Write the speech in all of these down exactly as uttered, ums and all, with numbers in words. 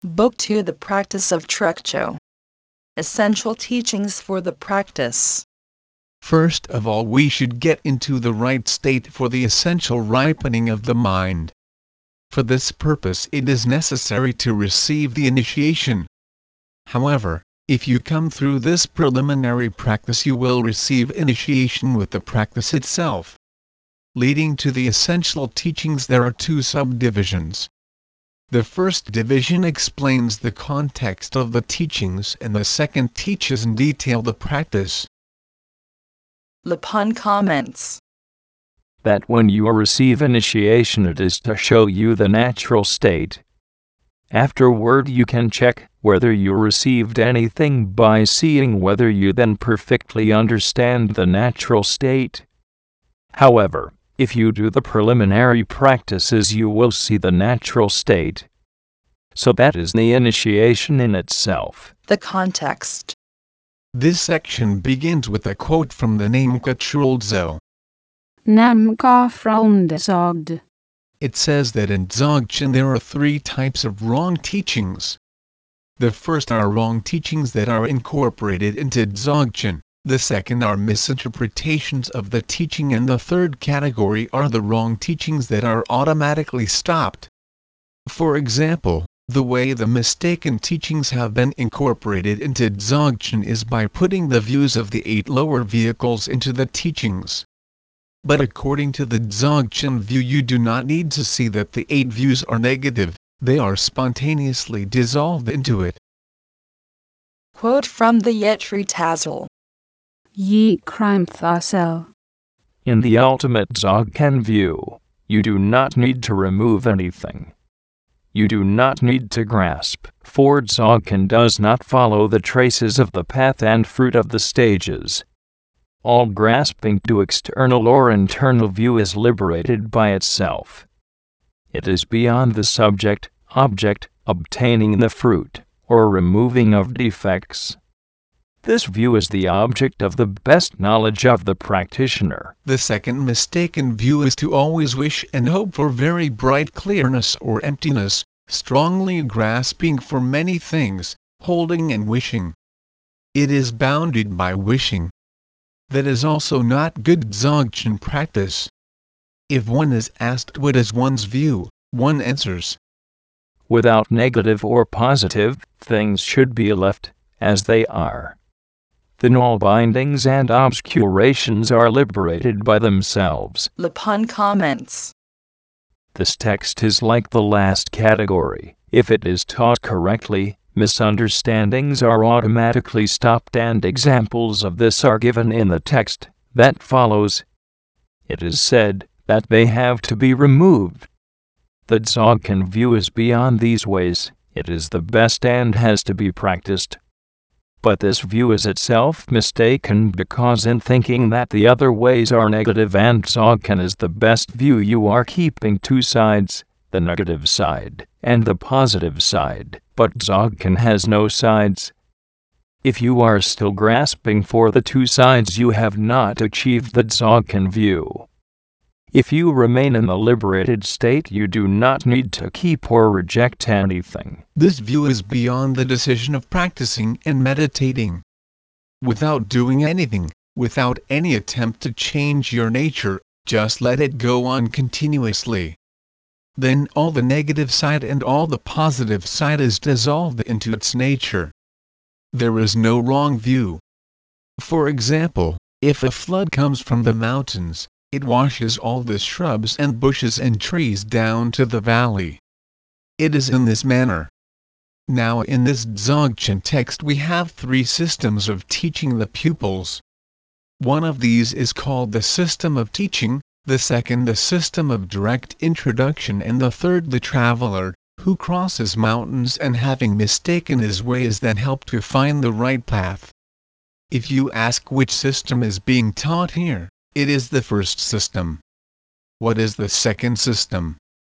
Book two, The Practice of Trekcho. Essential Teachings for the Practice. First of all, we should get into the right state for the essential ripening of the mind. For this purpose it is necessary to receive the initiation. However, if you come through this preliminary practice, you will receive initiation with the practice itself. Leading to the essential teachings, there are two subdivisions. The first division explains the context of the teachings, and the second teaches in detail the practice. Lapun comments that when you receive initiation, it is to show you the natural state. Afterward, you can check whether you received anything by seeing whether you then perfectly understand the natural state. However, if you do the preliminary practices, you will see the natural state. So that is the initiation in itself. The context. This section begins with a quote from the Namkha Chuldzo. Namkha Frondesogd. It says that in Dzogchen there are three types of wrong teachings. The first are wrong teachings that are incorporated into Dzogchen. The second are misinterpretations of the teaching, and the third category are the wrong teachings that are automatically stopped. For example, the way the mistaken teachings have been incorporated into Dzogchen is by putting the views of the eight lower vehicles into the teachings. But according to the Dzogchen view, you do not need to see that the eight views are negative, they are spontaneously dissolved into it. Quote from the Yetri Tazzle. Ye crime thasel. In the ultimate Dzogchen view, you do not need to remove anything. You do not need to grasp, for Dzogchen does not follow the traces of the path and fruit of the stages. All grasping to external or internal view is liberated by itself. It is beyond the subject, object, obtaining the fruit, or removing of defects. This view is the object of the best knowledge of the practitioner. The second mistaken view is to always wish and hope for very bright clearness or emptiness, strongly grasping for many things, holding and wishing. It is bounded by wishing. That is also not good Dzogchen practice. If one is asked what is one's view, one answers, without negative or positive, things should be left as they are. Then all bindings and obscurations are liberated by themselves. Lapun comments. This text is like the last category. If it is taught correctly, misunderstandings are automatically stopped, and examples of this are given in the text that follows. It is said that they have to be removed. The Dzogchen view is beyond these ways. It is the best and has to be practiced. But this view is itself mistaken, because in thinking that the other ways are negative and Dzogchen is the best view, you are keeping two sides, the negative side and the positive side, but Dzogchen has no sides. If you are still grasping for the two sides, you have not achieved the Dzogchen view. If you remain in the liberated state, you do not need to keep or reject anything. This view is beyond the decision of practicing and meditating. Without doing anything, without any attempt to change your nature, just let it go on continuously. Then all the negative side and all the positive side is dissolved into its nature. There is no wrong view. For example, if a flood comes from the mountains, it washes all the shrubs and bushes and trees down to the valley. It is in this manner. Now in this Dzogchen text we have three systems of teaching the pupils. One of these is called the system of teaching, the second the system of direct introduction, and the third the traveler, who crosses mountains and having mistaken his way is then helped to find the right path. If you ask which system is being taught here, it is the first system. What is the second system?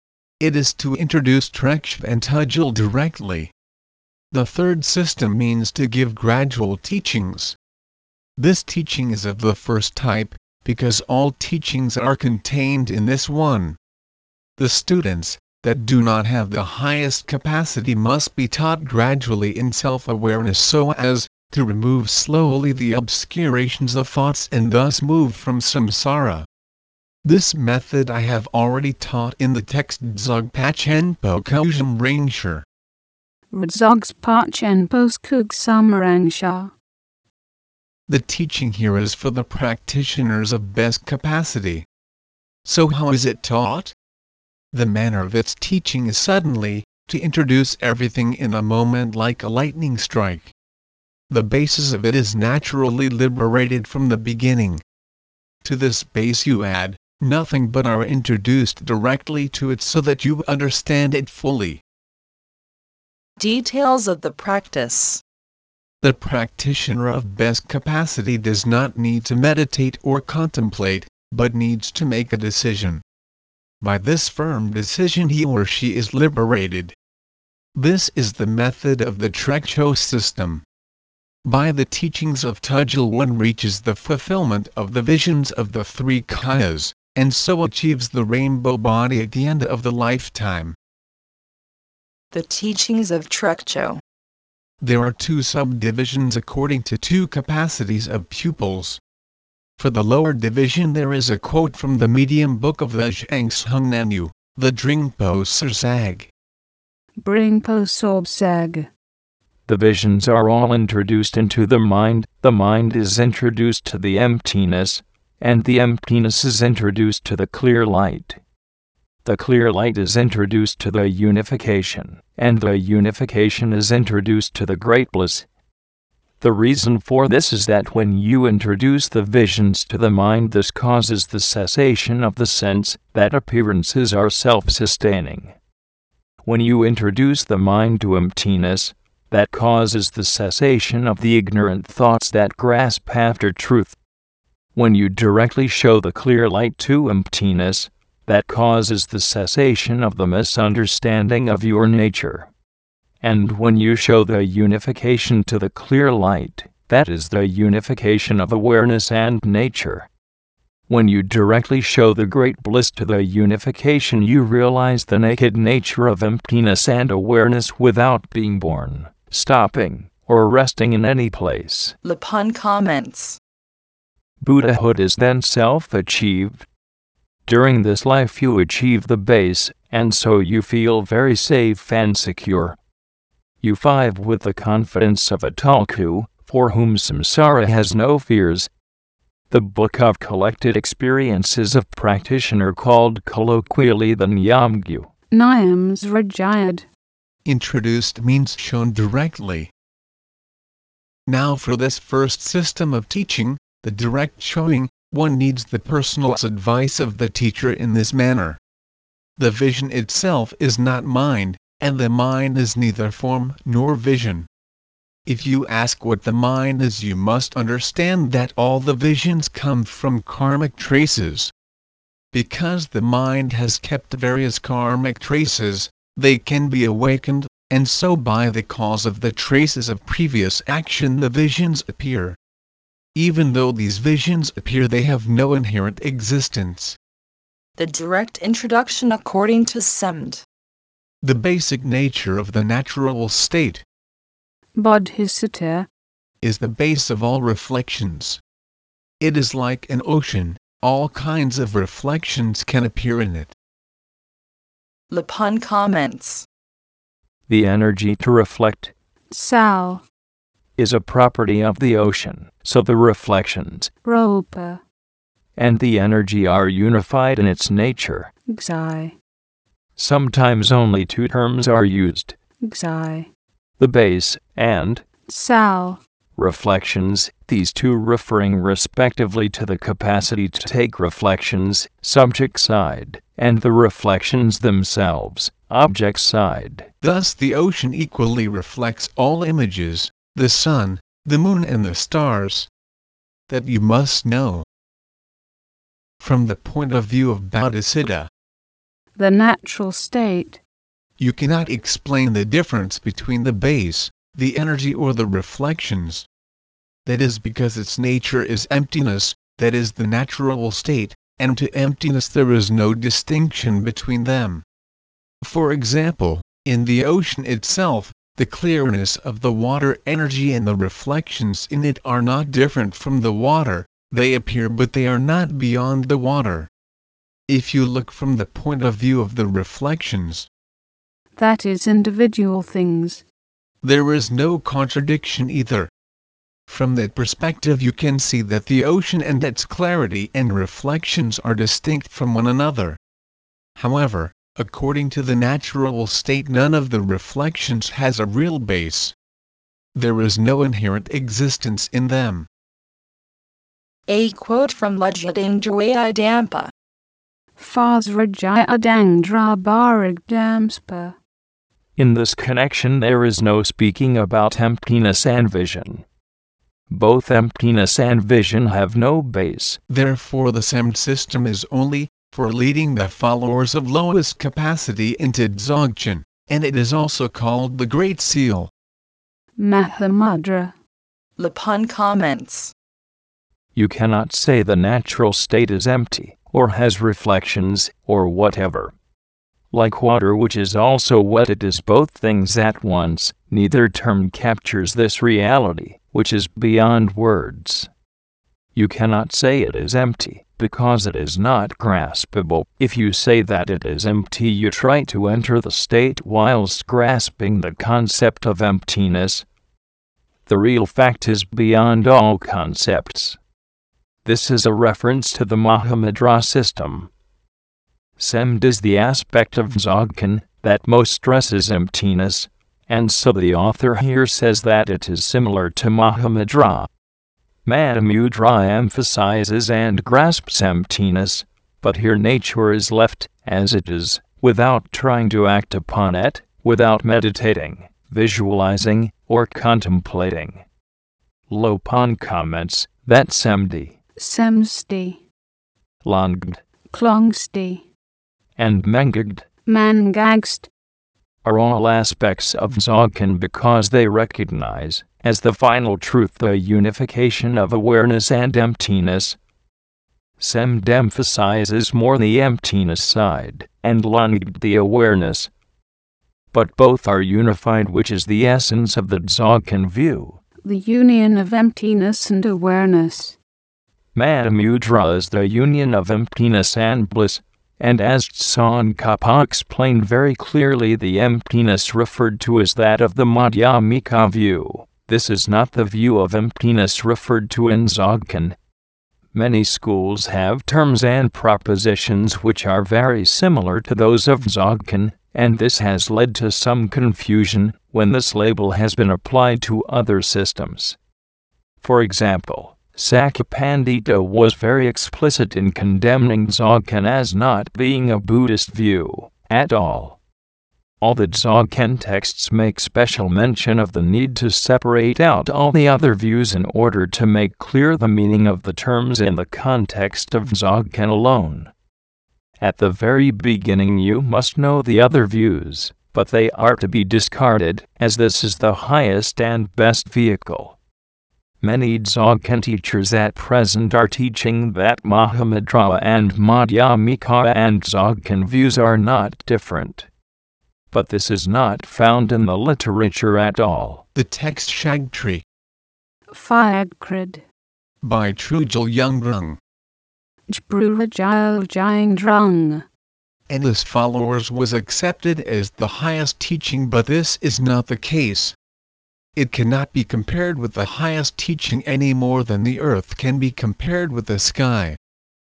It is to introduce Treksh and Tujil directly. The third system means to give gradual teachings. This teaching is of the first type, because all teachings are contained in this one. The students, that do not have the highest capacity must be taught gradually in self-awareness so as to remove slowly the obscurations of thoughts and thus move from samsara. This method I have already taught in the text Dzogpa Chenpo Kujum Rangsha. Dzogpa Chenpo's Kugsum. The teaching here is for the practitioners of best capacity. So how is it taught? The manner of its teaching is suddenly, to introduce everything in a moment like a lightning strike. The basis of it is naturally liberated from the beginning. To this base you add nothing but are introduced directly to it so that you understand it fully. Details of the practice. The practitioner of best capacity does not need to meditate or contemplate, but needs to make a decision. By this firm decision he or she is liberated. This is the method of the Trekcho system. By the teachings of Tujil one reaches the fulfillment of the visions of the three kayas, and so achieves the rainbow body at the end of the lifetime. The teachings of Trekcho. There are two subdivisions according to two capacities of pupils. For the lower division there is a quote from the medium book of the Zhangsheng Nanu, the Dringpo Sorsag. Dringpo Sorsag. The visions are all introduced into the mind, the mind is introduced to the emptiness, and the emptiness is introduced to the clear light. The clear light is introduced to the unification, and the unification is introduced to the great bliss. The reason for this is that when you introduce the visions to the mind, this causes the cessation of the sense that appearances are self-sustaining. When you introduce the mind to emptiness, that causes the cessation of the ignorant thoughts that grasp after truth. When you directly show the clear light to emptiness, that causes the cessation of the misunderstanding of your nature. And when you show the unification to the clear light, that is the unification of awareness and nature. When you directly show the great bliss to the unification, you realize the naked nature of emptiness and awareness without being born, stopping, or resting in any place. Lapun comments. Buddhahood is then self-achieved. During this life you achieve the base, and so you feel very safe and secure. You five with the confidence of a Tulku, for whom samsara has no fears. The book of collected experiences of practitioner called colloquially the Nyamgyu. Nyams Rajayad. Introduced means shown directly. Now for this first system of teaching, the direct showing, one needs the personal advice of the teacher in this manner. The vision itself is not mind, and the mind is neither form nor vision. If you ask what the mind is, you must understand that all the visions come from karmic traces. Because the mind has kept various karmic traces, they can be awakened, and so by the cause of the traces of previous action the visions appear. Even though these visions appear, they have no inherent existence. The direct introduction according to Semd. The basic nature of the natural state Bodhisattva is the base of all reflections. It is like an ocean, all kinds of reflections can appear in it. Lapun comments. The energy to reflect Sal is a property of the ocean, so the reflections Ropa and the energy are unified in its nature. Xai Sometimes only two terms are used, Xai the base and Sal reflections, these two referring respectively to the capacity to take reflections, subject side, and the reflections themselves, object side. Thus the ocean equally reflects all images, the sun, the moon and the stars. That you must know. From the point of view of Bodhisattva, the natural state, you cannot explain the difference between the base, the energy or the reflections. That is because its nature is emptiness, that is the natural state, and to emptiness there is no distinction between them. For example, in the ocean itself, the clearness of the water energy and the reflections in it are not different from the water, they appear but they are not beyond the water. If you look from the point of view of the reflections, that is individual things, there is no contradiction either. From that perspective you can see that the ocean and its clarity and reflections are distinct from one another. However, according to the natural state, none of the reflections has a real base. There is no inherent existence in them. A quote from Lajadangdra Dampa. Fazrajayadangdra Baragdamspa. In this connection there is no speaking about emptiness and vision. Both emptiness and vision have no base. Therefore the SEMD system is only for leading the followers of lowest capacity into Dzogchen, and it is also called the Great Seal. Mahamudra. Lapun comments. You cannot say the natural state is empty, or has reflections, or whatever. Like water which is also wet, it is both things at once. Neither term captures this reality, which is beyond words. You cannot say it is empty, because it is not graspable. If you say that it is empty, you try to enter the state whilst grasping the concept of emptiness. The real fact is beyond all concepts. This is a reference to the Mahamudra system. SEMD is the aspect of Dzogchen that most stresses emptiness, and so the author here says that it is similar to Mahamudra. Mahamudra emphasizes and grasps emptiness, but here nature is left as it is, without trying to act upon it, without meditating, visualizing, or contemplating. Lopon comments that SEMD, Semsti, Langd, Klongsti, and Mengagd Mangagst are all aspects of Dzogchen because they recognize, as the final truth, the unification of awareness and emptiness. SEMD emphasizes more the emptiness side, and Langd the awareness. But both are unified, which is the essence of the Dzogchen view. The union of emptiness and awareness. Mahamudra is the union of emptiness and bliss. And as Tsongkhapa explained very clearly, the emptiness referred to is that of the Madhyamika view. This is not the view of emptiness referred to in Dzogchen. Many schools have terms and propositions which are very similar to those of Dzogchen, and this has led to some confusion when this label has been applied to other systems. For example, Sakapandita was very explicit in condemning Dzogchen as not being a Buddhist view at all. All the Dzogchen texts make special mention of the need to separate out all the other views in order to make clear the meaning of the terms in the context of Dzogchen alone. At the very beginning you must know the other views, but they are to be discarded, as this is the highest and best vehicle. Many Dzogchen teachers at present are teaching that Mahamudra and Madhyamika and Dzogchen views are not different. But this is not found in the literature at all. The text Shagtree Phagkrid by Trujil Yungdrung Jbrurajal Jangdrung and his followers was accepted as the highest teaching, but this is not the case. It cannot be compared with the highest teaching any more than the earth can be compared with the sky.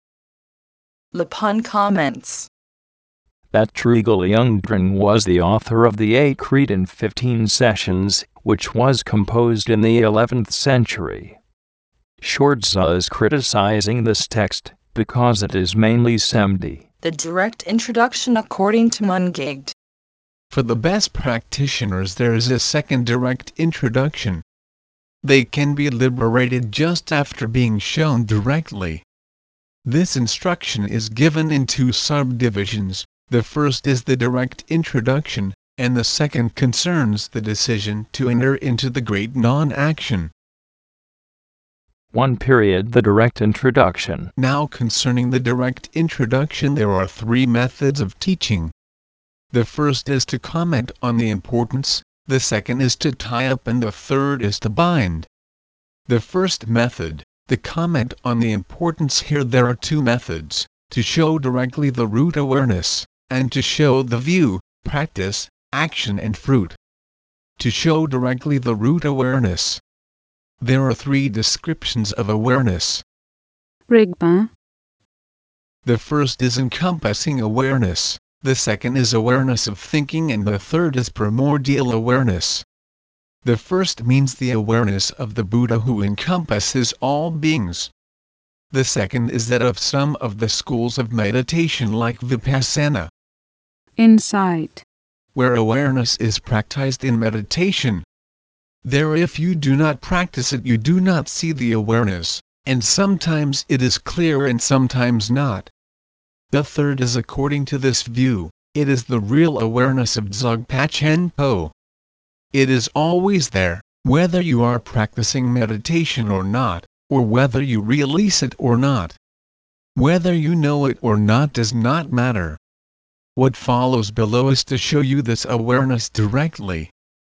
Lapun comments that Trujil Yungdrung was the author of the Eight Creed in fifteen sessions, which was composed in the eleventh century. Shortza is criticizing this text because it is mainly SEMD. The direct introduction according to Mungagd. For the best practitioners there is a second direct introduction. They can be liberated just after being shown directly. This instruction is given in two subdivisions. The first is the direct introduction, and the second concerns the decision to enter into the great non-action. One period, the direct introduction. Now concerning the direct introduction, there are three methods of teaching. The first is to comment on the importance, the second is to tie up, and the third is to bind. The first method, the comment on the importance. Here there are two methods, to show directly the root awareness, and to show the view, practice, action and fruit. To show directly the root awareness. There are three descriptions of awareness. Rigpa. The first is encompassing awareness, the second is awareness of thinking, and the third is primordial awareness. The first means the awareness of the Buddha who encompasses all beings. The second is that of some of the schools of meditation like Vipassana, Insight. where awareness is practiced in meditation. There if you do not practice it you do not see the awareness, and sometimes it is clear and sometimes not. The third is according to this view, it is the real awareness of Dzogpa Chenpo. It is always there, whether you are practicing meditation or not, or whether you release it or not. Whether you know it or not does not matter. What follows below is to show you this awareness directly.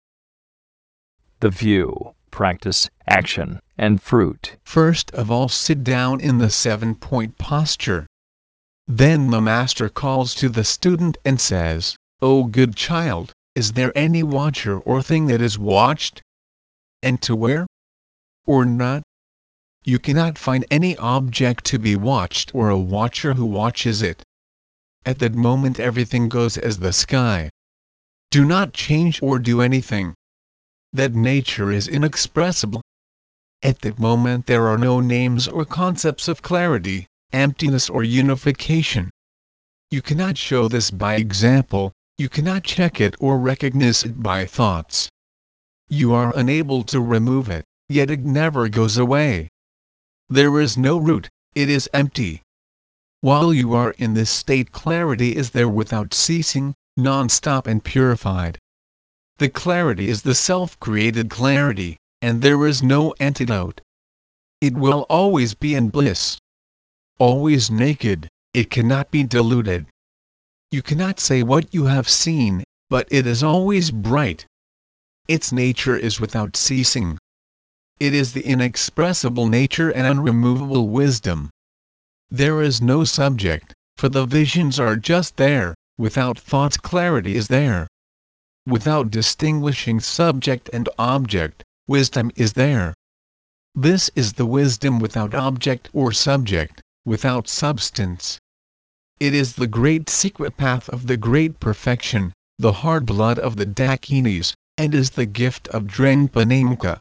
The view, practice, action, and fruit. First of all, sit down in the seven-point posture. Then the master calls to the student and says, "O good child, is there any watcher or thing that is watched? And to where? Or not? You cannot find any object to be watched or a watcher who watches it. At that moment everything goes as the sky. Do not change or do anything. That nature is inexpressible. At that moment there are no names or concepts of clarity, emptiness or unification. You cannot show this by example, you cannot check it or recognize it by thoughts. You are unable to remove it, yet it never goes away. There is no root, it is empty. While you are in this state, clarity is there without ceasing, non-stop and purified. The clarity is the self-created clarity, and there is no antidote. It will always be in bliss. Always naked, it cannot be diluted. You cannot say what you have seen, but it is always bright. Its nature is without ceasing. It is the inexpressible nature and unremovable wisdom. There is no subject, for the visions are just there, without thoughts clarity is there. Without distinguishing subject and object, wisdom is there. This is the wisdom without object or subject, without substance. It is the great secret path of the great perfection, the hard blood of the Dakinis, and is the gift of Drenpa Namka.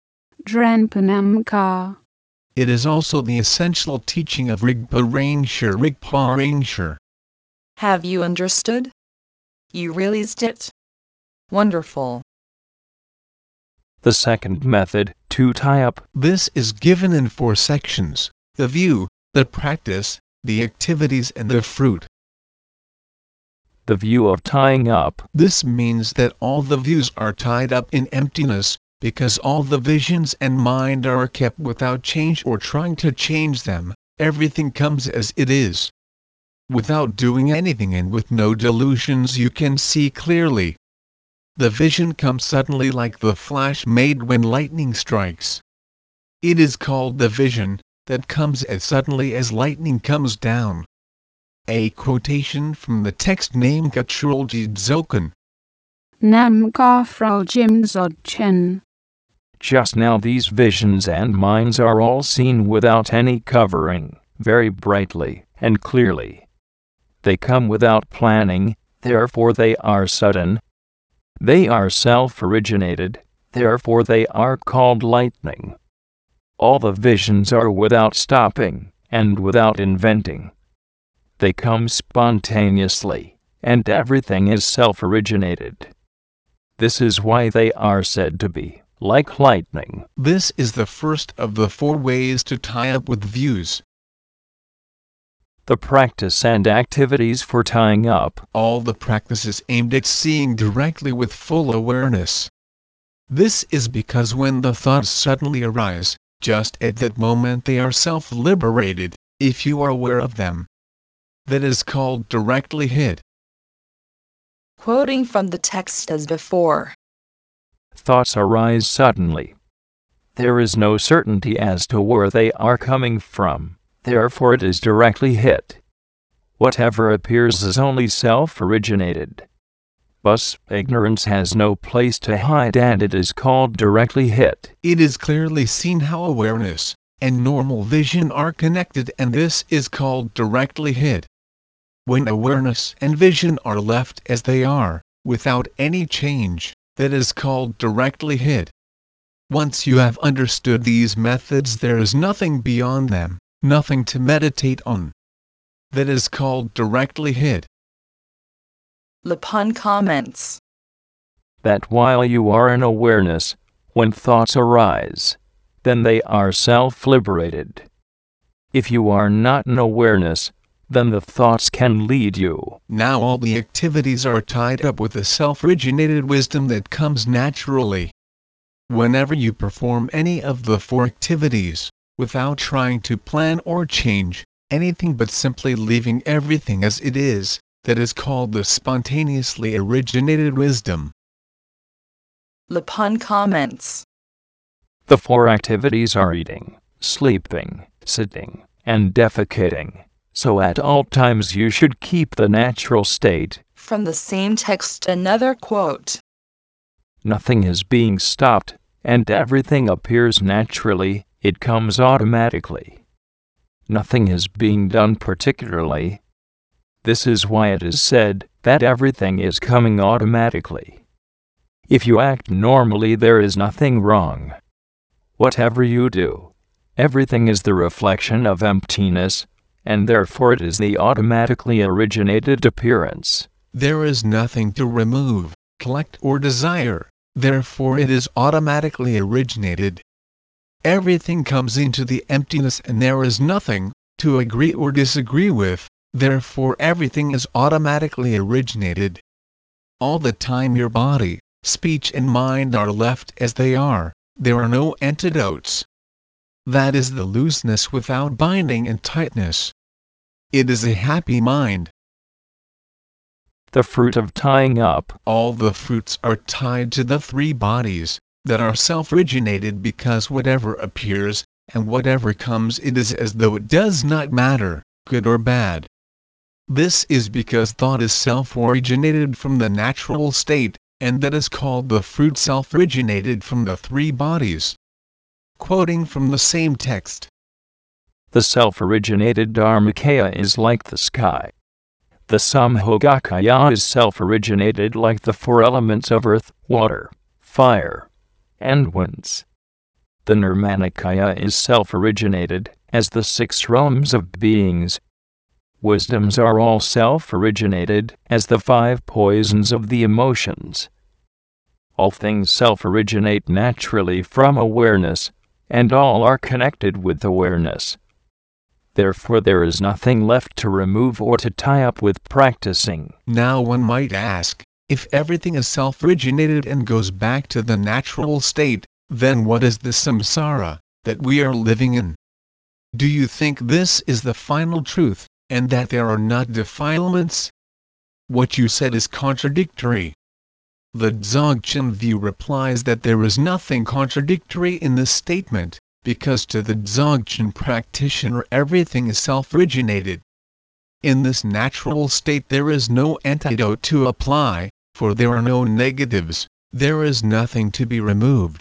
Drenpa Namka. It is also the essential teaching of Rigpa Rinpoche. Rigpa Rinpoche. Have you understood? You realized it? Wonderful. The second method, to tie up. This is given in four sections: the view, the practice, the activities and the fruit. The view of tying up. This means that all the views are tied up in emptiness, because all the visions and mind are kept without change or trying to change them. Everything comes as it is. Without doing anything and with no delusions you can see clearly. The vision comes suddenly like the flash made when lightning strikes. It is called the vision that comes as suddenly as lightning comes down. A quotation from the text Namka Trulji Dzogchen. Namka Froljim Dzogchen. Just now these visions and minds are all seen without any covering, very brightly and clearly. They come without planning, therefore they are sudden. They are self-originated, therefore they are called lightning. All the visions are without stopping, and without inventing. They come spontaneously, and everything is self-originated. This is why they are said to be like lightning. This is the first of the four ways to tie up with views. The practice and activities for tying up. All the practices aimed at seeing directly with full awareness. This is because when the thoughts suddenly arise, just at that moment they are self-liberated, if you are aware of them. That is called directly hit. Quoting from the text as before. Thoughts arise suddenly. There is no certainty as to where they are coming from, therefore it is directly hit. Whatever appears is only self-originated. Thus, ignorance has no place to hide and it is called directly hit. It is clearly seen how awareness and normal vision are connected, and this is called directly hit. When awareness and vision are left as they are, without any change, that is called directly hit. Once you have understood these methods, there is nothing beyond them, nothing to meditate on. That is called directly hit. Lapun comments that while you are in awareness, when thoughts arise, then they are self-liberated. If you are not in awareness, then the thoughts can lead you. Now all the activities are tied up with the self-originated wisdom that comes naturally. Whenever you perform any of the four activities, without trying to plan or change anything but simply leaving everything as it is, that is called the spontaneously originated wisdom. Lapun comments the four activities are eating, sleeping, sitting, and defecating. So at all times you should keep the natural state. From the same text, another quote. Nothing is being stopped, and everything appears naturally, it comes automatically. Nothing is being done particularly. This is why it is said that everything is coming automatically. If you act normally, there is nothing wrong. Whatever you do, everything is the reflection of emptiness, and therefore it is the automatically originated appearance. There is nothing to remove, collect or desire, therefore it is automatically originated. Everything comes into the emptiness and there is nothing to agree or disagree with, therefore everything is automatically originated. All the time your body, speech and mind are left as they are, there are no antidotes. That is the looseness without binding and tightness. It is a happy mind. The fruit of tying up. All the fruits are tied to the three bodies that are self-originated, because whatever appears and whatever comes, it is as though it does not matter, good or bad. This is because thought is self-originated from the natural state, and that is called the fruit self-originated from the three bodies. Quoting from the same text. The self-originated Dharmakaya is like the sky. The Sambhogakaya is self-originated like the four elements of earth, water, fire, and winds. The Nirmanakaya is self-originated as the six realms of beings. Wisdoms are all self-originated as the five poisons of the emotions. All things self-originate naturally from awareness, and all are connected with awareness. Therefore there is nothing left to remove or to tie up with practicing. Now one might ask, if everything is self-originated and goes back to the natural state, then what is the samsara that we are living in? Do you think this is the final truth, and that there are not defilements? What you said is contradictory. The Dzogchen view replies that there is nothing contradictory in this statement, because to the Dzogchen practitioner everything is self-originated. In this natural state there is no antidote to apply, for there are no negatives, there is nothing to be removed.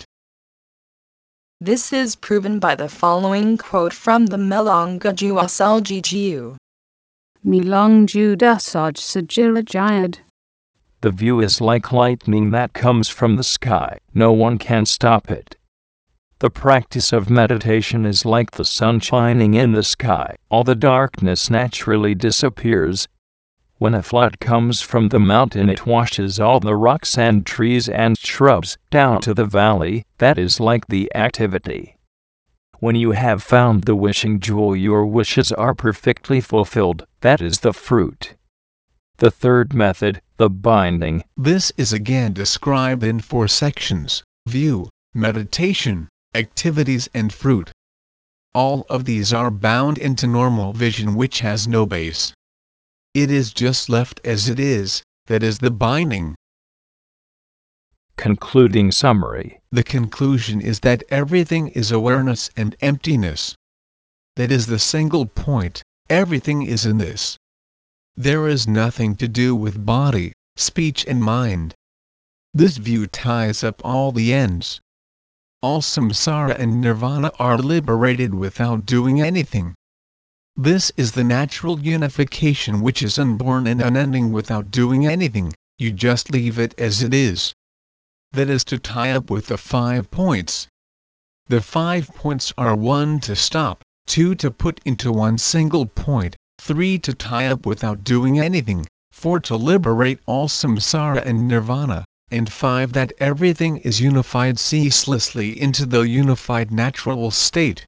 This is proven by the following quote from the Melonga Juasaljijiu. Milongju Dasaj Sajirajayad. The view is like lightning that comes from the sky. No one can stop it. The practice of meditation is like the sun shining in the sky. All the darkness naturally disappears. When a flood comes from the mountain, it washes all the rocks and trees and shrubs down to the valley. That is like the activity. When you have found the wishing jewel, your wishes are perfectly fulfilled. That is the fruit. The third method, the binding. This is again described in four sections: view, meditation, activities and fruit. All of these are bound into normal vision, which has no base. It is just left as it is, that is the binding. Concluding summary. The conclusion is that everything is awareness and emptiness. That is the single point, everything is in this. There is nothing to do with body, speech and mind. This view ties up all the ends. All samsara and nirvana are liberated without doing anything. This is the natural unification which is unborn and unending without doing anything, you just leave it as it is. That is to tie up with the five points. The five points are one to stop, two to put into one single point, three to tie up without doing anything, four to liberate all samsara and nirvana, and five that everything is unified ceaselessly into the unified natural state.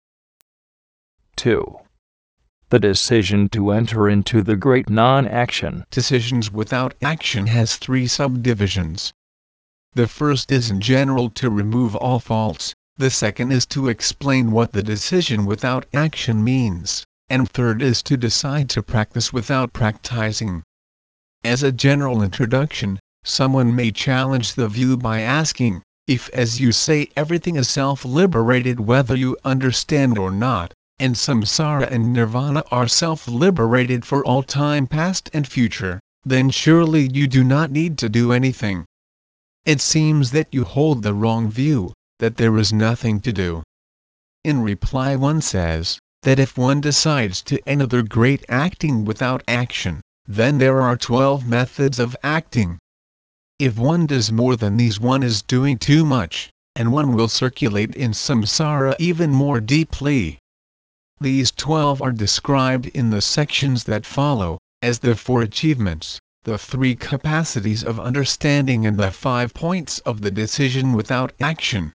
two. The decision to enter into the great non-action. Decisions without action has three subdivisions. The first is in general to remove all faults, the second is to explain what the decision without action means, and third is to decide to practice without practicing. As a general introduction, someone may challenge the view by asking, if as you say everything is self-liberated whether you understand or not, and samsara and nirvana are self-liberated for all time past and future, then surely you do not need to do anything. It seems that you hold the wrong view, that there is nothing to do. In reply one says, that if one decides to enter the great acting without action, then there are twelve methods of acting. If one does more than these one is doing too much, and one will circulate in samsara even more deeply. These twelve are described in the sections that follow, as the four achievements, the three capacities of understanding and the five points of the decision without action.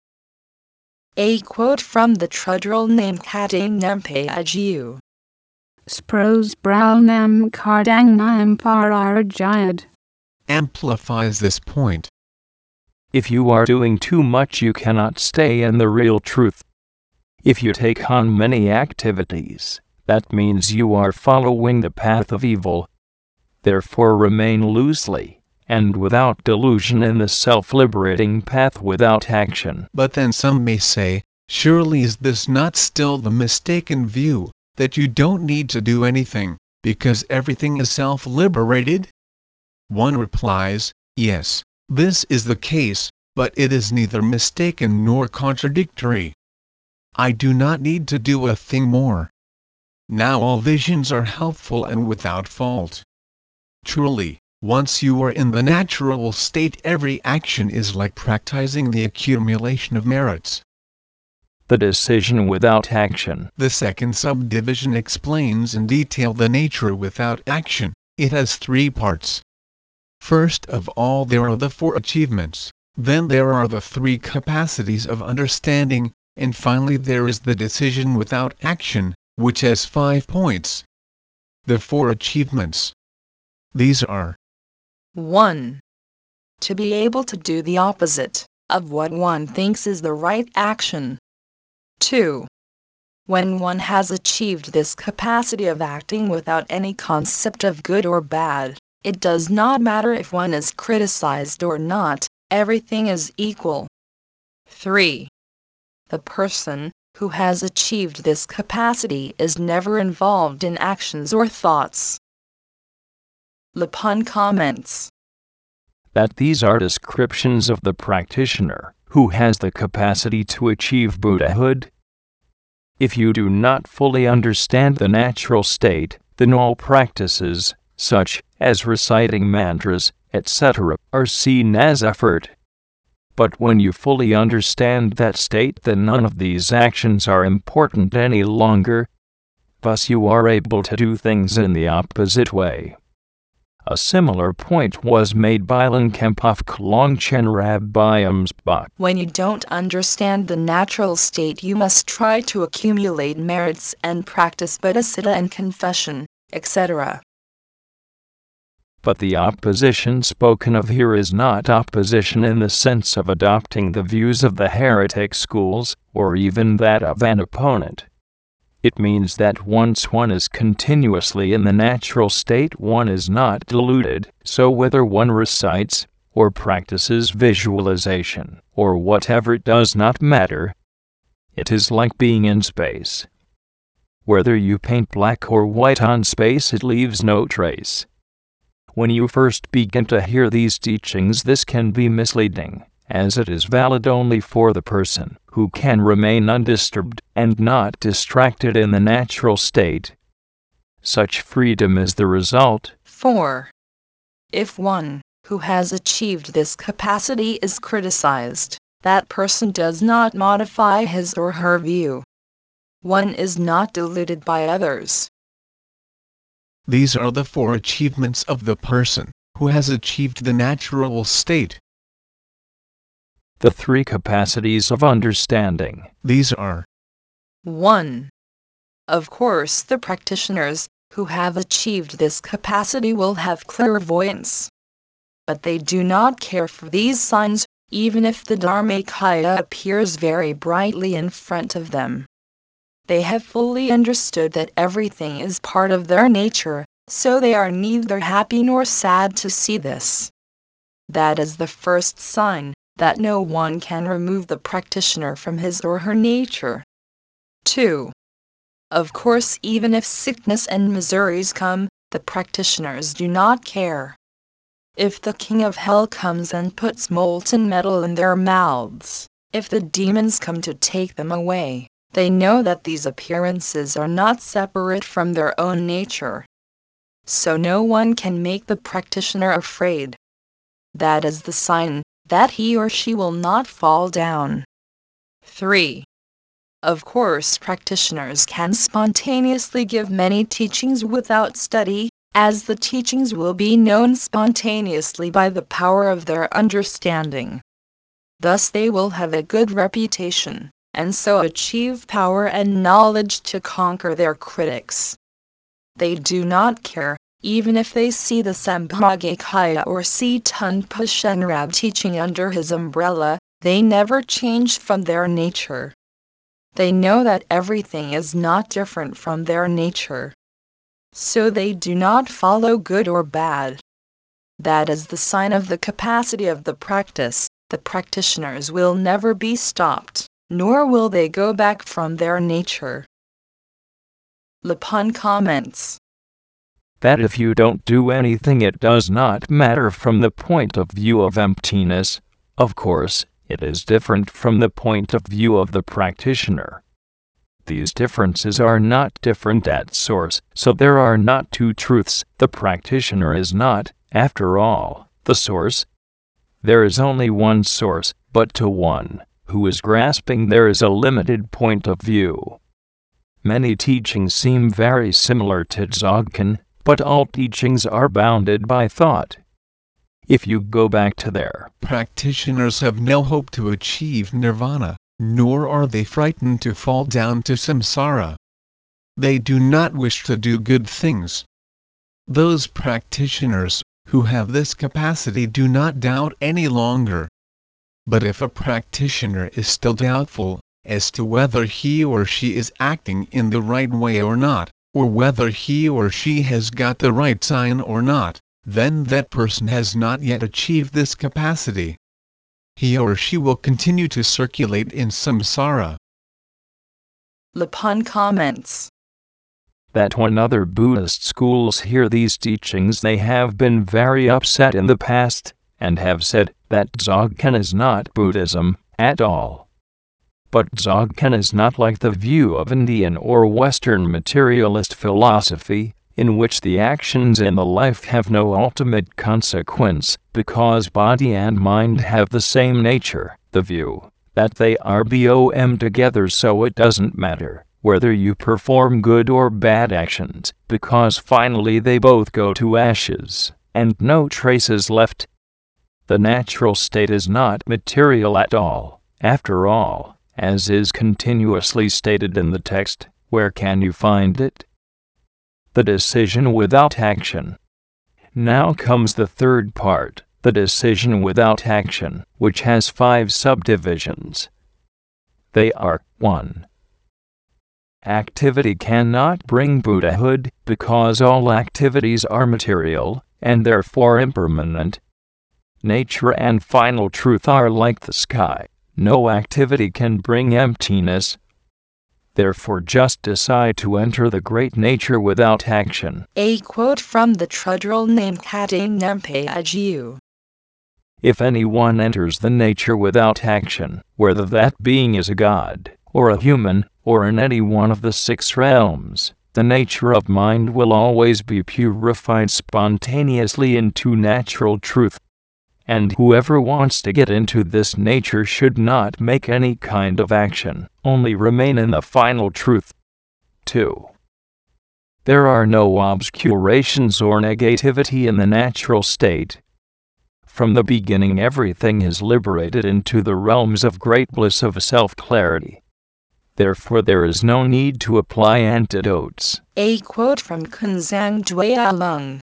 A quote from the Trudril Nam Kadang Nampe Ajiu. Spros Bral Nam Kardang Nam Pararjayad. Amplifies this point. If you are doing too much, you cannot stay in the real truth. If you take on many activities, that means you are following the path of evil. Therefore remain loosely, and without delusion in the self-liberating path without action. But then some may say, surely is this not still the mistaken view, that you don't need to do anything, because everything is self-liberated? One replies, yes, this is the case, but it is neither mistaken nor contradictory. I do not need to do a thing more. Now all visions are helpful and without fault. Truly, once you are in the natural state, every action is like practicing the accumulation of merits. The decision without action. The second subdivision explains in detail the nature without action. It has three parts. First of all, there are the four achievements, then there are the three capacities of understanding, and finally there is the decision without action, which has five points. The four achievements. These are: one. To be able to do the opposite of what one thinks is the right action. two. When one has achieved this capacity of acting without any concept of good or bad, it does not matter if one is criticized or not, everything is equal. three. The person who has achieved this capacity is never involved in actions or thoughts. Lapun comments that these are descriptions of the practitioner who has the capacity to achieve Buddhahood. If you do not fully understand the natural state, then all practices, such as reciting mantras, et cetera, are seen as effort. But when you fully understand that state, then none of these actions are important any longer. Thus you are able to do things in the opposite way. A similar point was made by Lankempaf Klongchen Rabbiamsbach. When you don't understand the natural state, you must try to accumulate merits and practice bodhicitta and confession, et cetera. But the opposition spoken of here is not opposition in the sense of adopting the views of the heretic schools, or even that of an opponent. It means that once one is continuously in the natural state, one is not deluded, so whether one recites, or practices visualization, or whatever, it does not matter. It is like being in space. Whether you paint black or white on space, it leaves no trace. When you first begin to hear these teachings, this can be misleading, as it is valid only for the person who can remain undisturbed and not distracted in the natural state. Such freedom is the result. four. If one who has achieved this capacity is criticized, that person does not modify his or her view. One is not deluded by others. These are the four achievements of the person who has achieved the natural state. The three capacities of understanding. These are: one. Of course, the practitioners who have achieved this capacity will have clairvoyance. But they do not care for these signs, even if the Dharmakaya appears very brightly in front of them. They have fully understood that everything is part of their nature, so they are neither happy nor sad to see this. That is the first sign that no one can remove the practitioner from his or her nature. two. Of course, even if sickness and miseries come, the practitioners do not care. If the king of hell comes and puts molten metal in their mouths, if the demons come to take them away, they know that these appearances are not separate from their own nature. So no one can make the practitioner afraid. That is the sign that he or she will not fall down. three. Of course, practitioners can spontaneously give many teachings without study, as the teachings will be known spontaneously by the power of their understanding. Thus they will have a good reputation, and so achieve power and knowledge to conquer their critics. They do not care, even if they see the Sambhogakaya or see Tunpa Shenrab teaching under his umbrella, they never change from their nature. They know that everything is not different from their nature. So they do not follow good or bad. That is the sign of the capacity of the practice. The practitioners will never be stopped, nor will they go back from their nature. Lipun comments that if you don't do anything, it does not matter from the point of view of emptiness. Of course, it is different from the point of view of the practitioner. These differences are not different at source, so there are not two truths. The practitioner is not, after all, the source. There is only one source, but to one who is grasping there is a limited point of view. Many teachings seem very similar to Dzogchen, but all teachings are bounded by thought. If you go back to their practitioners have no hope to achieve nirvana, nor are they frightened to fall down to samsara. They do not wish to do good things. Those practitioners who have this capacity do not doubt any longer. But if a practitioner is still doubtful as to whether he or she is acting in the right way or not, or whether he or she has got the right sign or not, then that person has not yet achieved this capacity. He or she will continue to circulate in samsara. Lipun comments that when other Buddhist schools hear these teachings, they have been very upset in the past, and have said that Dzogchen is not Buddhism at all. But Dzogchen is not like the view of Indian or Western materialist philosophy, in which the actions in the life have no ultimate consequence, because body and mind have the same nature, the view that they are bom together, so it doesn't matter whether you perform good or bad actions, because finally they both go to ashes, and no trace is left. The natural state is not material at all, after all, as is continuously stated in the text. Where can you find it? The decision without action. Now comes the third part, the decision without action, which has five subdivisions. They are: one. Activity cannot bring Buddhahood, because all activities are material, and therefore impermanent. Nature and final truth are like the sky. No activity can bring emptiness. Therefore just decide to enter the great nature without action. A quote from the Trudrel named Kate Nempe Ajiu. If anyone enters the nature without action, whether that being is a god, or a human, or in any one of the six realms, the nature of mind will always be purified spontaneously into natural truth. And whoever wants to get into this nature should not make any kind of action, only remain in the final truth. two. There are no obscurations or negativity in the natural state. From the beginning everything is liberated into the realms of great bliss of self-clarity. Therefore there is no need to apply antidotes. A quote from Kunzang Dwaya Lung.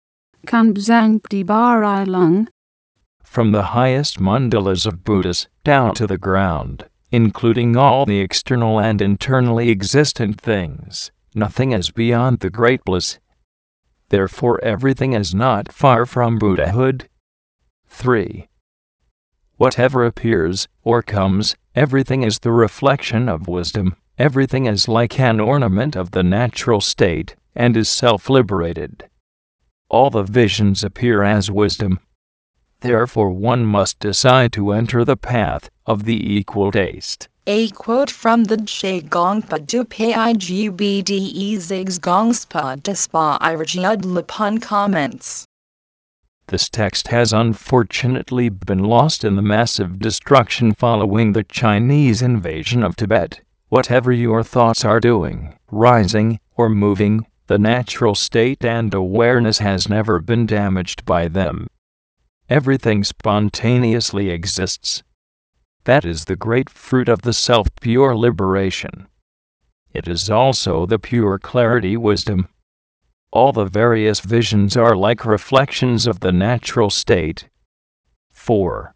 Kanbzang Dibarai Lung. From the highest mandalas of Buddhas, down to the ground, including all the external and internally existent things, nothing is beyond the great bliss. Therefore everything is not far from Buddhahood. three. Whatever appears, or comes, everything is the reflection of wisdom, everything is like an ornament of the natural state, and is self-liberated. All the visions appear as wisdom. Therefore one must decide to enter the path of the equal taste. A quote from the Je Gongpa Dupe Igubde Zigs Gongspa Despa Irajud Lapun comments. This text has unfortunately been lost in the massive destruction following the Chinese invasion of Tibet. Whatever your thoughts are doing, rising, or moving, the natural state and awareness has never been damaged by them. Everything spontaneously exists. That is the great fruit of the self-pure liberation. It is also the pure clarity wisdom. All the various visions are like reflections of the natural state. four.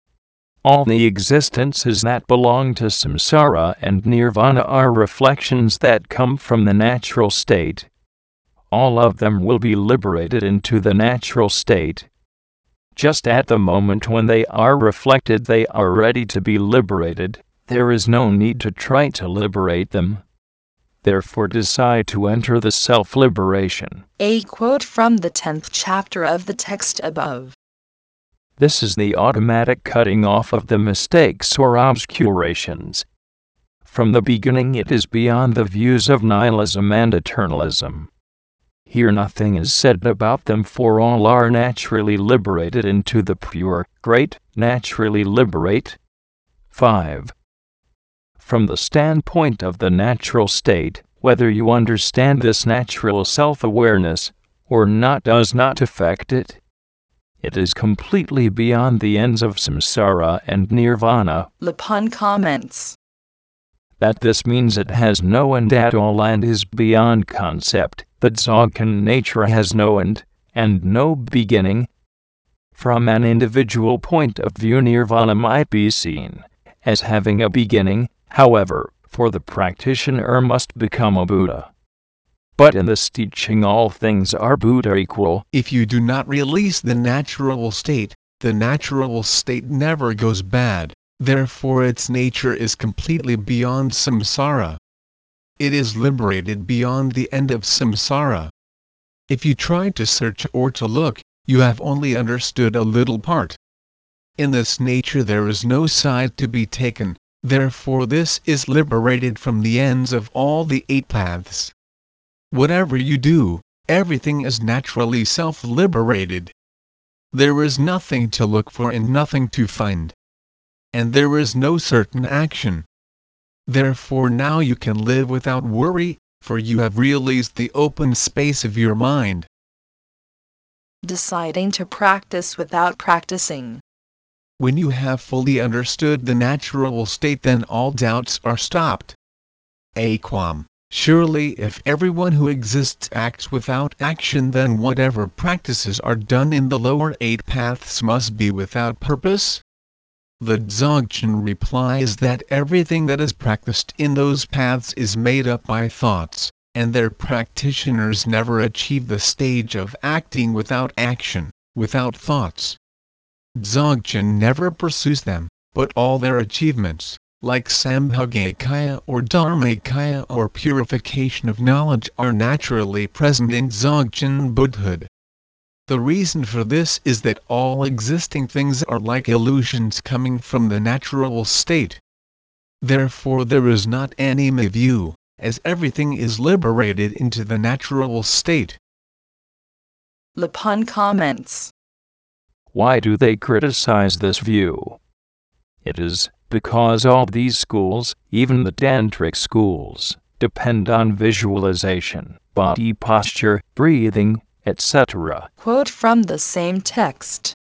All the existences that belong to samsara and nirvana are reflections that come from the natural state. All of them will be liberated into the natural state. Just at the moment when they are reflected, they are ready to be liberated. There is no need to try to liberate them. Therefore decide to enter the self-liberation. A quote from the tenth chapter of the text above. This is the automatic cutting off of the mistakes or obscurations. From the beginning it is beyond the views of nihilism and eternalism. Here nothing is said about them, for all are naturally liberated into the pure, great, naturally liberate. five. From the standpoint of the natural state, whether you understand this natural self-awareness or not does not affect it. It is completely beyond the ends of samsara and nirvana. Lapun comments. That this means it has no end at all and is beyond concept, that Dzogchen nature has no end, and no beginning. From an individual point of view, nirvana might be seen as having a beginning. However, for the practitioner must become a Buddha. But in this teaching all things are Buddha equal. If you do not release the natural state, the natural state never goes bad, therefore its nature is completely beyond samsara. It is liberated beyond the end of samsara. If you try to search or to look, you have only understood a little part. In this nature there is no side to be taken. Therefore this is liberated from the ends of all the eight paths. Whatever you do, everything is naturally self-liberated. There is nothing to look for and nothing to find. And there is no certain action. Therefore now you can live without worry, for you have released the open space of your mind. Deciding to practice without practicing. When you have fully understood the natural state, then all doubts are stopped. Aquam. Surely if everyone who exists acts without action, then whatever practices are done in the lower eight paths must be without purpose. The Dzogchen replies that everything that is practiced in those paths is made up by thoughts, and their practitioners never achieve the stage of acting without action, without thoughts. Dzogchen never pursues them, but all their achievements, like Sambhogakaya or Dharmakaya or purification of knowledge, are naturally present in Dzogchen Buddhahood. The reason for this is that all existing things are like illusions coming from the natural state. Therefore there is not any view, as everything is liberated into the natural state. Lapun comments. Why do they criticize this view? It is because all these schools, even the Tantric schools, depend on visualization, body posture, breathing, et cetera. Quote from the same text.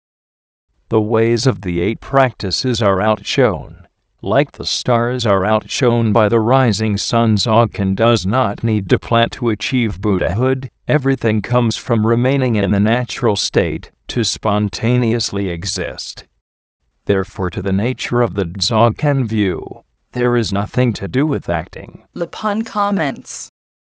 The ways of the eight practices are outshone. Like the stars are outshone by the rising sun, Dzogchen does not need to plan to achieve Buddhahood. Everything comes from remaining in the natural state, to spontaneously exist. Therefore, to the nature of the Dzogchen view, there is nothing to do with acting. Lapun comments.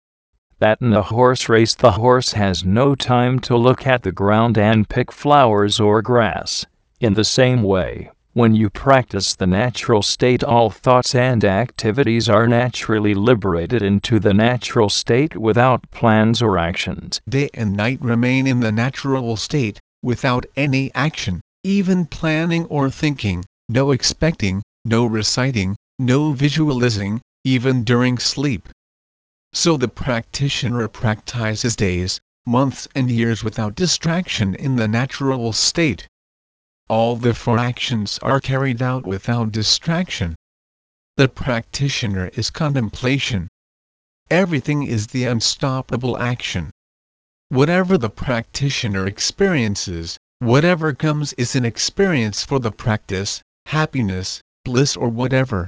That in a horse race the horse has no time to look at the ground and pick flowers or grass. In the same way, when you practice the natural state, all thoughts and activities are naturally liberated into the natural state without plans or actions. Day and night remain in the natural state, without any action, even planning or thinking, no expecting, no reciting, no visualizing, even during sleep. So the practitioner practices days, months and years without distraction in the natural state. All the four actions are carried out without distraction. The practitioner is contemplation. Everything is the unstoppable action. Whatever the practitioner experiences, whatever comes is an experience for the practice, happiness, bliss or whatever.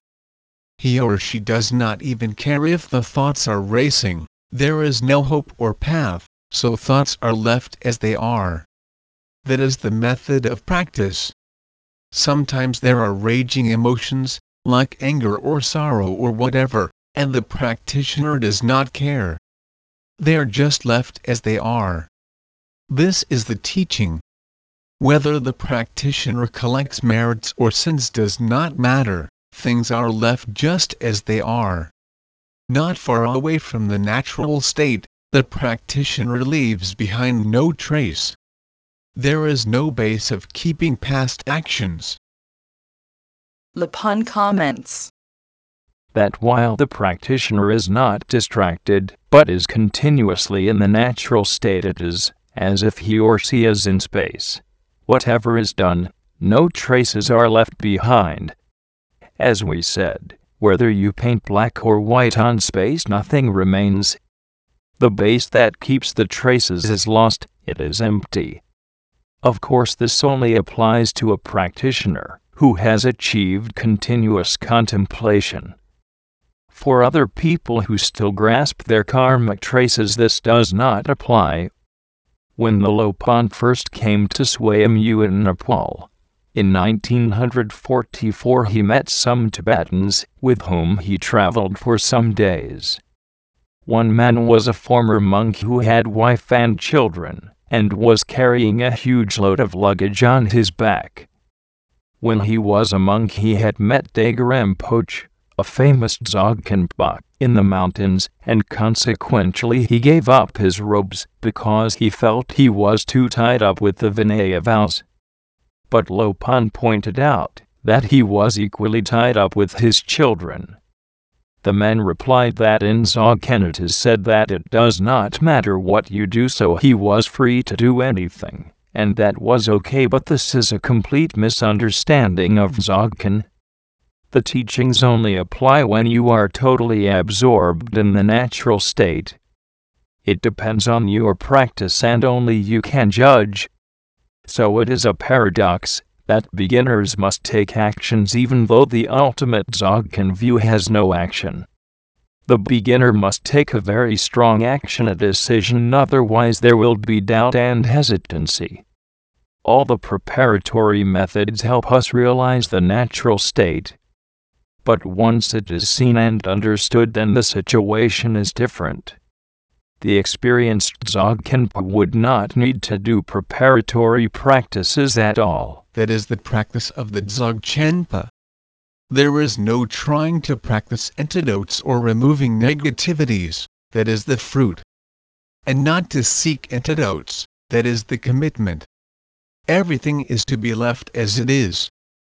He or she does not even care if the thoughts are racing. There is no hope or path, so thoughts are left as they are. That is the method of practice. Sometimes there are raging emotions, like anger or sorrow or whatever, and the practitioner does not care. They are just left as they are. This is the teaching. Whether the practitioner collects merits or sins does not matter, things are left just as they are. Not far away from the natural state, the practitioner leaves behind no trace. There is no base of keeping past actions. Lapun comments. That while the practitioner is not distracted, but is continuously in the natural state, it is as if he or she is in space. Whatever is done, no traces are left behind. As we said, whether you paint black or white on space, nothing remains. The base that keeps the traces is lost, it is empty. Of course, this only applies to a practitioner who has achieved continuous contemplation. For other people who still grasp their karmic traces, this does not apply. When the Lopon first came to Swayambhu in Nepal, in nineteen forty-four, he met some Tibetans, with whom he traveled for some days. One man was a former monk who had wife and children, and was carrying a huge load of luggage on his back. When he was a monk, he had met Daga Rinpoche, a famous Dzogchen Bak, in the mountains, and consequently he gave up his robes because he felt he was too tied up with the Vinaya vows. But Lopon pointed out that he was equally tied up with his children. The man replied that in Dzogchen it is said that it does not matter what you do, so he was free to do anything, and that was okay, but this is a complete misunderstanding of Dzogchen. The teachings only apply when you are totally absorbed in the natural state. It depends on your practice and only you can judge. So it is a paradox that beginners must take actions even though the ultimate Dzogchen view has no action. The beginner must take a very strong action, a decision, otherwise there will be doubt and hesitancy. All the preparatory methods help us realize the natural state. But once it is seen and understood, then the situation is different. The experienced Dzogchen would not need to do preparatory practices at all. That is the practice of the Dzogchenpa. There is no trying to practice antidotes or removing negativities, that is the fruit. And not to seek antidotes, that is the commitment. Everything is to be left as it is.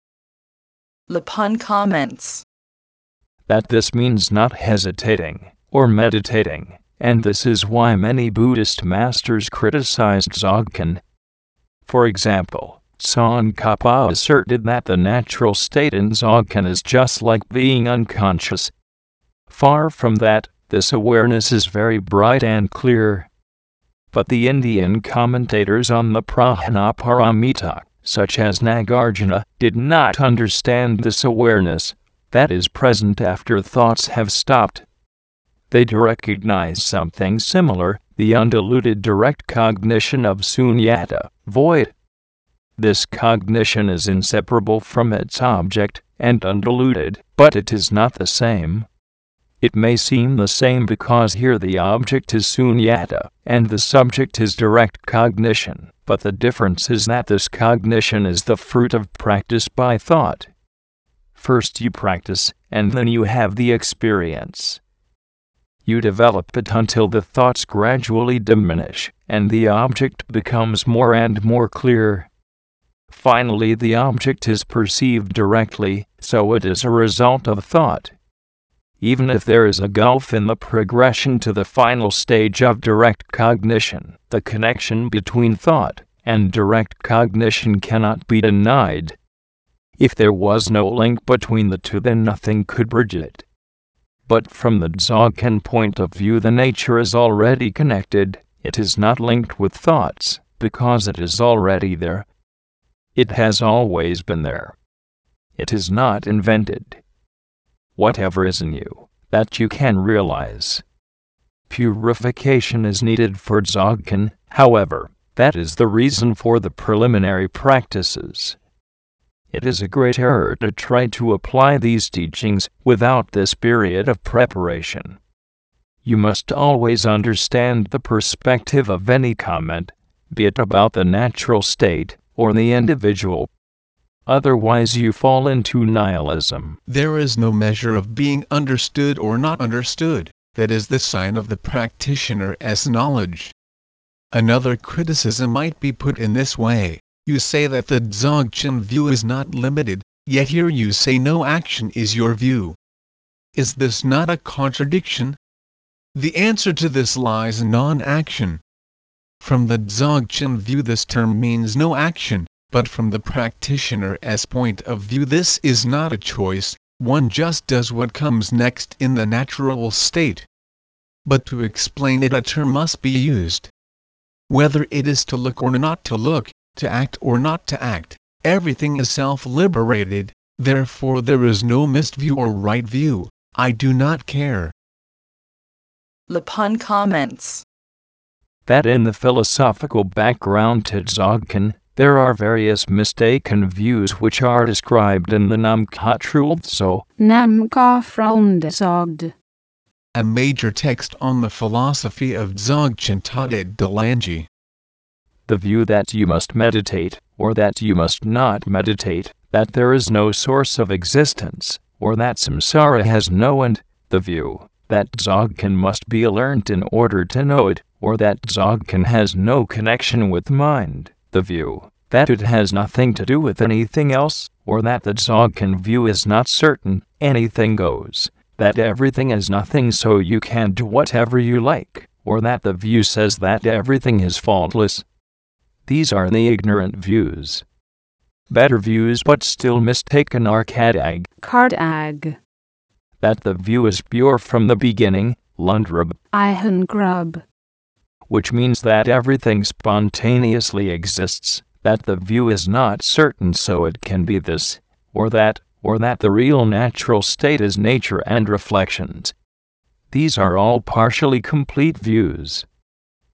Lapun comments that this means not hesitating or meditating, and this is why many Buddhist masters criticized Dzogchen. For example, Tsongkhapa asserted that the natural state in Dzogchen is just like being unconscious. Far from that, this awareness is very bright and clear. But the Indian commentators on the Prajnaparamita, such as Nagarjuna, did not understand this awareness that is present after thoughts have stopped. They recognize something similar, the undiluted direct cognition of sunyata, void. This cognition is inseparable from its object, and undiluted, but it is not the same. It may seem the same because here the object is sunyata, and the subject is direct cognition, but the difference is that this cognition is the fruit of practice by thought. First you practice, and then you have the experience. You develop it until the thoughts gradually diminish, and the object becomes more and more clear. Finally, the object is perceived directly, so it is a result of thought. Even if there is a gulf in the progression to the final stage of direct cognition, the connection between thought and direct cognition cannot be denied. If there was no link between the two, then nothing could bridge it. But from the Dzogchen point of view, the nature is already connected. It is not linked with thoughts, because it is already there. It has always been there. It is not invented. Whatever is in you, that you can realize. Purification is needed for Dzogchen, however, that is the reason for the preliminary practices. It is a great error to try to apply these teachings without this period of preparation. You must always understand the perspective of any comment, be it about the natural state or the individual. Otherwise you fall into nihilism. There is no measure of being understood or not understood, that is the sign of the practitioner as knowledge. Another criticism might be put in this way. You say that the Dzogchen view is not limited, yet here you say no action is your view. Is this not a contradiction? The answer to this lies in non-action. From the Dzogchen view this term means no action, but from the practitioner as point of view this is not a choice, one just does what comes next in the natural state. But to explain it a term must be used. Whether it is to look or not to look, to act or not to act, everything is self-liberated, therefore there is no missed view or right view. I do not care. Lapun comments that in the philosophical background to Dzogchen, there are various mistaken views which are described in the Namkha Trultso, Namkha Frondesogd, a major text on the philosophy of Dzogchen taught at Dalanji. The view that you must meditate, or that you must not meditate, that there is no source of existence, or that samsara has no end, the view that Dzogchen must be learnt in order to know it, or that Dzogchen has no connection with mind, the view that it has nothing to do with anything else, or that the Dzogchen view is not certain, anything goes, that everything is nothing so you can do whatever you like, or that the view says that everything is faultless. These are the ignorant views. Better views but still mistaken are Kadag, Kardag, that the view is pure from the beginning, Lundrub, Ihengrub, which means that everything spontaneously exists, that the view is not certain so it can be this, or that, or that the real natural state is nature and reflections. These are all partially complete views.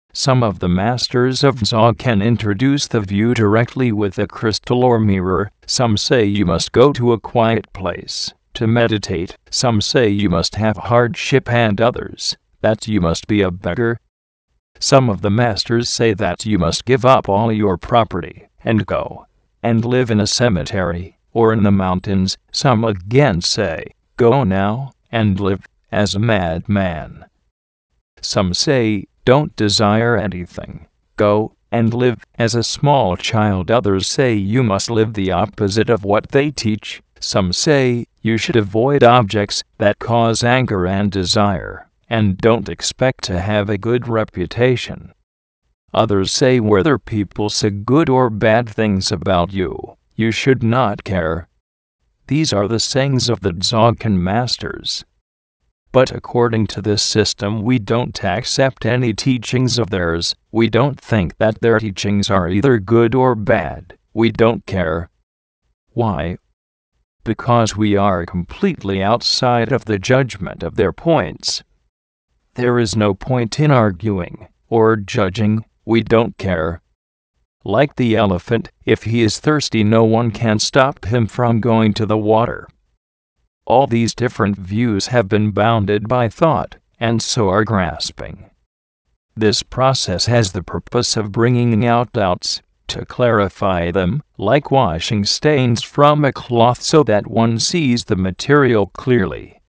Some of the masters of Dzogchen introduce the view directly with a crystal or mirror. Some say you must go to a quiet place to meditate. Some say you must have hardship, and others that you must be a beggar. Some of the masters say that you must give up all your property and go and live in a cemetery or in the mountains. Some again say, go now and live as a madman. Some say, don't desire anything. Go and live as a small child. Others say you must live the opposite of what they teach. Some say you should avoid objects that cause anger and desire, and don't expect to have a good reputation. Others say whether people say good or bad things about you, you should not care. These are the sayings of the Dzogchen masters. But according to this system, we don't accept any teachings of theirs. We don't think that their teachings are either good or bad. We don't care. Why? Because we are completely outside of the judgment of their points. There is no point in arguing or judging. We don't care. Like the elephant, if he is thirsty, no one can stop him from going to the water. All these different views have been bounded by thought, and so are grasping. This process has the purpose of bringing out doubts, to clarify them, like washing stains from a cloth so that one sees the material clearly.